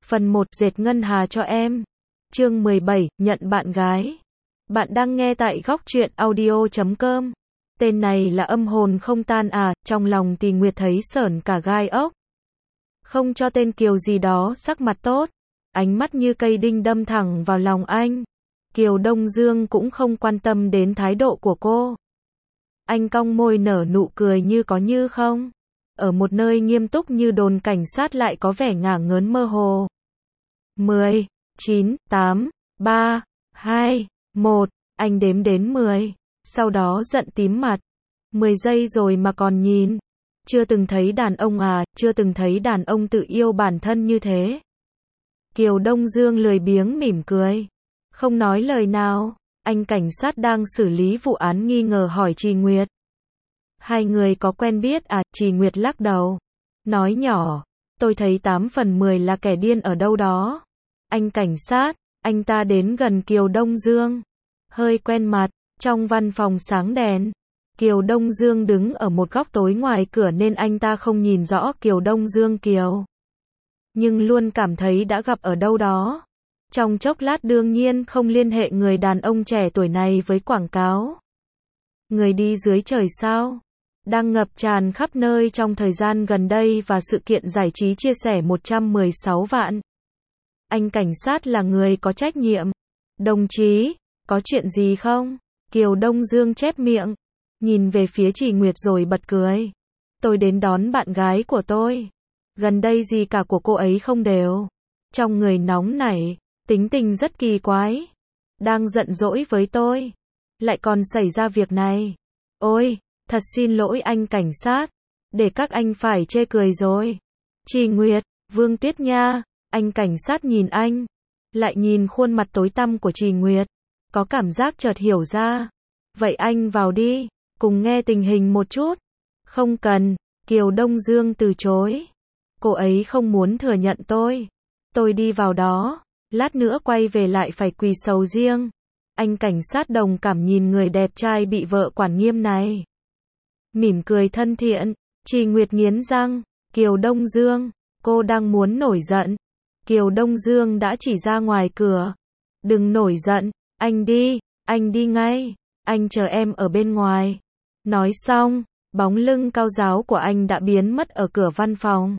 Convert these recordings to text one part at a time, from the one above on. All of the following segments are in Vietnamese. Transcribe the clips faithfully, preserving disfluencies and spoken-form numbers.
Phần một, dệt ngân hà cho em. Chương mười bảy, nhận bạn gái. Bạn đang nghe tại góc truyện audio chấm com. Tên này là âm hồn không tan à, trong lòng Tì Nguyệt thấy sởn cả gai ốc. Không cho tên Kiều gì đó sắc mặt tốt, ánh mắt như cây đinh đâm thẳng vào lòng anh. Kiều Đông Dương cũng không quan tâm đến thái độ của cô. Anh cong môi nở nụ cười như có như không. Ở một nơi nghiêm túc như đồn cảnh sát lại có vẻ ngả ngớn mơ hồ. mười, chín, tám, ba, hai, một, anh đếm đến mười, sau đó giận tím mặt. mười giây rồi mà còn nhìn. Chưa từng thấy đàn ông à, chưa từng thấy đàn ông tự yêu bản thân như thế. Kiều Đông Dương lười biếng mỉm cười. Không nói lời nào, anh cảnh sát đang xử lý vụ án nghi ngờ hỏi Trì Nguyệt. Hai người có quen biết à, Trì Nguyệt lắc đầu. Nói nhỏ, tôi thấy tám phần mười là kẻ điên ở đâu đó. Anh cảnh sát, anh ta đến gần Kiều Đông Dương. Hơi quen mặt, trong văn phòng sáng đèn. Kiều Đông Dương đứng ở một góc tối ngoài cửa nên anh ta không nhìn rõ Kiều Đông Dương Kiều. Nhưng luôn cảm thấy đã gặp ở đâu đó. Trong chốc lát đương nhiên không liên hệ người đàn ông trẻ tuổi này với quảng cáo. Người đi dưới trời sao? Đang ngập tràn khắp nơi trong thời gian gần đây và sự kiện giải trí chia sẻ một trăm mười sáu vạn. Anh cảnh sát là người có trách nhiệm. Đồng chí, có chuyện gì không? Kiều Đông Dương chép miệng, nhìn về phía Trì Nguyệt rồi bật cười. Tôi đến đón bạn gái của tôi. Gần đây gì cả của cô ấy không đều. Trong người nóng nảy, tính tình rất kỳ quái. Đang giận dỗi với tôi. Lại còn xảy ra việc này. Ôi, thật xin lỗi anh cảnh sát. Để các anh phải chê cười rồi. Trì Nguyệt, Vương Tuyết Nha, anh cảnh sát nhìn anh. Lại nhìn khuôn mặt tối tăm của Trì Nguyệt. Có cảm giác chợt hiểu ra. Vậy anh vào đi, cùng nghe tình hình một chút. Không cần, Kiều Đông Dương từ chối. Cô ấy không muốn thừa nhận tôi. Tôi đi vào đó, lát nữa quay về lại phải quỳ sầu riêng. Anh cảnh sát đồng cảm nhìn người đẹp trai bị vợ quản nghiêm này. Mỉm cười thân thiện, Trì Nguyệt nghiến răng, Kiều Đông Dương, cô đang muốn nổi giận. Kiều Đông Dương đã chỉ ra ngoài cửa. Đừng nổi giận, anh đi, anh đi ngay, anh chờ em ở bên ngoài. Nói xong, bóng lưng cao ráo của anh đã biến mất ở cửa văn phòng.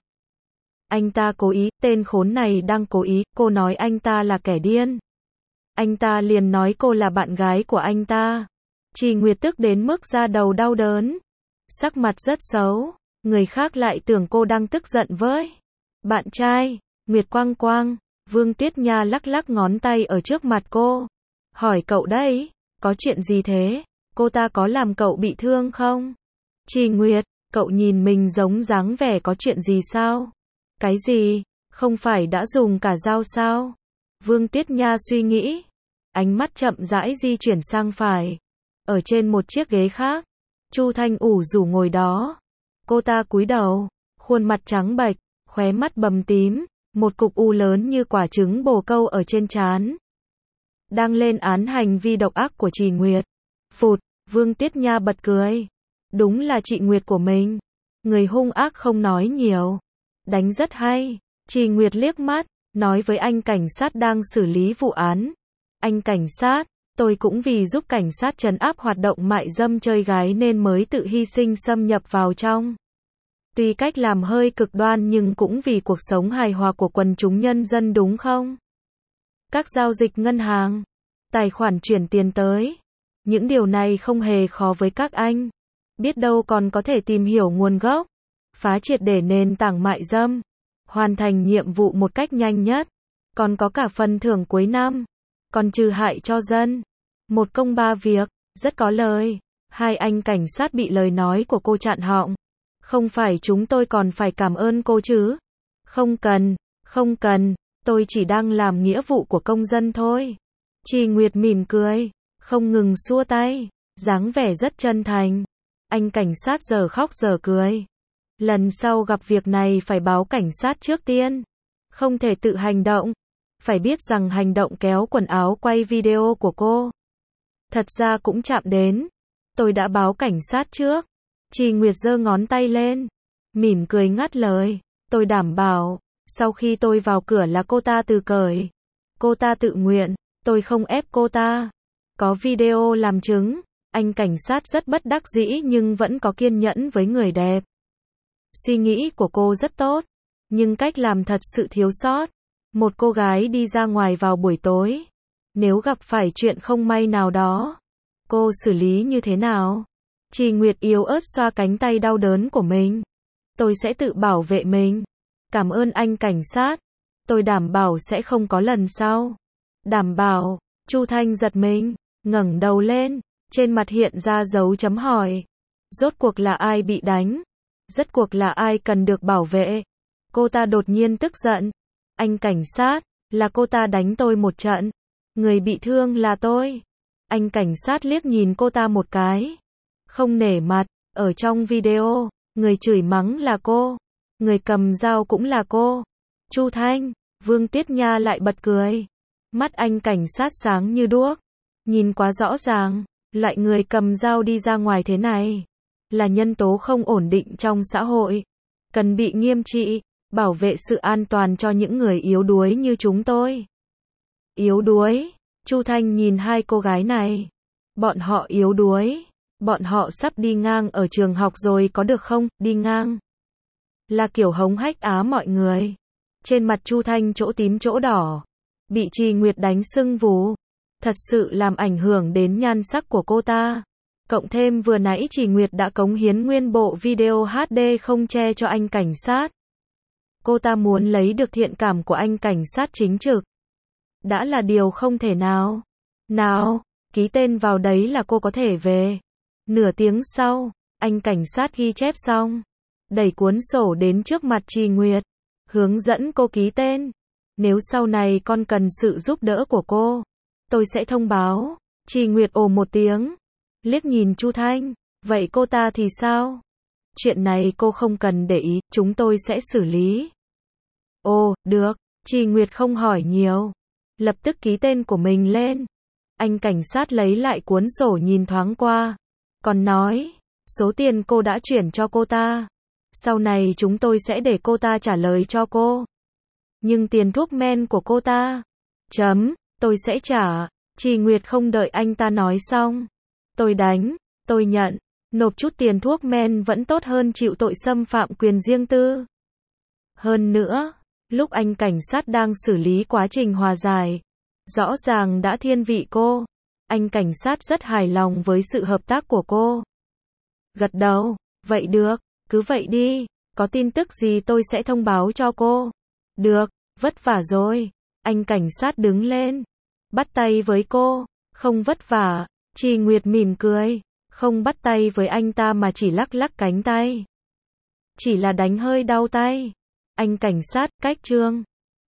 Anh ta cố ý, tên khốn này đang cố ý, cô nói anh ta là kẻ điên. Anh ta liền nói cô là bạn gái của anh ta. Trì Nguyệt tức đến mức da đầu đau đớn. Sắc mặt rất xấu, người khác lại tưởng cô đang tức giận với bạn trai. Nguyệt Quang Quang, Vương Tuyết Nha lắc lắc ngón tay ở trước mặt cô. Hỏi cậu đấy, có chuyện gì thế? Cô ta có làm cậu bị thương không? Trì Nguyệt, cậu nhìn mình giống dáng vẻ có chuyện gì sao? Cái gì? Không phải đã dùng cả dao sao? Vương Tuyết Nha suy nghĩ. Ánh mắt chậm rãi di chuyển sang phải. Ở trên một chiếc ghế khác, Chu Thanh ủ rủ ngồi đó. Cô ta cúi đầu, khuôn mặt trắng bệch, khóe mắt bầm tím, một cục u lớn như quả trứng bồ câu ở trên trán. Đang lên án hành vi độc ác của Trì Nguyệt. Phụt, Vương Tuyết Nha bật cười. Đúng là chị Nguyệt của mình. Người hung ác không nói nhiều. Đánh rất hay. Trì Nguyệt liếc mắt, nói với anh cảnh sát đang xử lý vụ án. Anh cảnh sát, tôi cũng vì giúp cảnh sát trấn áp hoạt động mại dâm chơi gái nên mới tự hy sinh xâm nhập vào trong. Tuy cách làm hơi cực đoan nhưng cũng vì cuộc sống hài hòa của quần chúng nhân dân đúng không? Các giao dịch ngân hàng, tài khoản chuyển tiền tới. Những điều này không hề khó với các anh. Biết đâu còn có thể tìm hiểu nguồn gốc, phá triệt để nền tảng mại dâm, hoàn thành nhiệm vụ một cách nhanh nhất. Còn có cả phần thưởng cuối năm, còn trừ hại cho dân. Một công ba việc, rất có lời. Hai anh cảnh sát bị lời nói của cô chặn họng. Không phải chúng tôi còn phải cảm ơn cô chứ? Không cần, không cần, tôi chỉ đang làm nghĩa vụ của công dân thôi. Trì Nguyệt mỉm cười, không ngừng xua tay, dáng vẻ rất chân thành. Anh cảnh sát giờ khóc giờ cười. Lần sau gặp việc này phải báo cảnh sát trước tiên. Không thể tự hành động. Phải biết rằng hành động kéo quần áo quay video của cô. Thật ra cũng chạm đến. Tôi đã báo cảnh sát trước. Trì Nguyệt giơ ngón tay lên. Mỉm cười ngắt lời. Tôi đảm bảo, Sau khi tôi vào cửa là cô ta từ cởi. Cô ta tự nguyện, tôi không ép cô ta. Có video làm chứng, anh cảnh sát rất bất đắc dĩ nhưng vẫn có kiên nhẫn với người đẹp. Suy nghĩ của cô rất tốt, nhưng cách làm thật sự thiếu sót. Một cô gái đi ra ngoài vào buổi tối, nếu gặp phải chuyện không may nào đó, cô xử lý như thế nào? Trì Nguyệt yếu ớt xoa cánh tay đau đớn của mình. Tôi sẽ tự bảo vệ mình. Cảm ơn anh cảnh sát. Tôi đảm bảo sẽ không có lần sau. Đảm bảo. Chu Thanh giật mình, ngẩng đầu lên, trên mặt hiện ra dấu chấm hỏi. Rốt cuộc là ai bị đánh? Rốt cuộc là ai cần được bảo vệ? Cô ta đột nhiên tức giận. Anh cảnh sát, là cô ta đánh tôi một trận. Người bị thương là tôi. Anh cảnh sát liếc nhìn cô ta một cái. Không nể mặt, ở trong video, người chửi mắng là cô. Người cầm dao cũng là cô. Chu Thanh, Vương Tiết Nha lại bật cười. Mắt anh cảnh sát sáng như đuốc. Nhìn quá rõ ràng, loại người cầm dao đi ra ngoài thế này. Là nhân tố không ổn định trong xã hội. Cần bị nghiêm trị, bảo vệ sự an toàn cho những người yếu đuối như chúng tôi. Yếu đuối? Chu Thanh nhìn hai cô gái này. Bọn họ yếu đuối. Bọn họ sắp đi ngang ở trường học rồi có được không? Đi ngang. Là kiểu hống hách á mọi người. Trên mặt Chu Thanh chỗ tím chỗ đỏ. Bị Trì Nguyệt đánh sưng vù. Thật sự làm ảnh hưởng đến nhan sắc của cô ta. Cộng thêm vừa nãy Trì Nguyệt đã cống hiến nguyên bộ video hát đê không che cho anh cảnh sát. Cô ta muốn lấy được thiện cảm của anh cảnh sát chính trực. Đã là điều không thể nào. Nào, ký tên vào đấy là cô có thể về. Nửa tiếng sau, anh cảnh sát ghi chép xong. Đẩy cuốn sổ đến trước mặt Trì Nguyệt. Hướng dẫn cô ký tên. Nếu sau này con cần sự giúp đỡ của cô, tôi sẽ thông báo. Trì Nguyệt ồ một tiếng. Liếc nhìn Chu Thanh. Vậy cô ta thì sao? Chuyện này cô không cần để ý, chúng tôi sẽ xử lý. Ồ, được. Trì Nguyệt không hỏi nhiều. Lập tức ký tên của mình lên. Anh cảnh sát lấy lại cuốn sổ nhìn thoáng qua. Còn nói, số tiền cô đã chuyển cho cô ta. Sau này chúng tôi sẽ để cô ta trả lời cho cô. Nhưng tiền thuốc men của cô ta. Chấm, tôi sẽ trả. Trì Nguyệt không đợi anh ta nói xong. Tôi đánh, tôi nhận. Nộp chút tiền thuốc men vẫn tốt hơn chịu tội xâm phạm quyền riêng tư. Hơn nữa, lúc anh cảnh sát đang xử lý quá trình hòa giải, rõ ràng đã thiên vị cô. Anh cảnh sát rất hài lòng với sự hợp tác của cô. Gật đầu, vậy được, cứ vậy đi, có tin tức gì tôi sẽ thông báo cho cô. Được, vất vả rồi. Anh cảnh sát đứng lên, bắt tay với cô. Không vất vả. Trì Nguyệt mỉm cười, không bắt tay với anh ta mà chỉ lắc lắc cánh tay. Chỉ là đánh hơi đau tay. Anh cảnh sát, cách trương.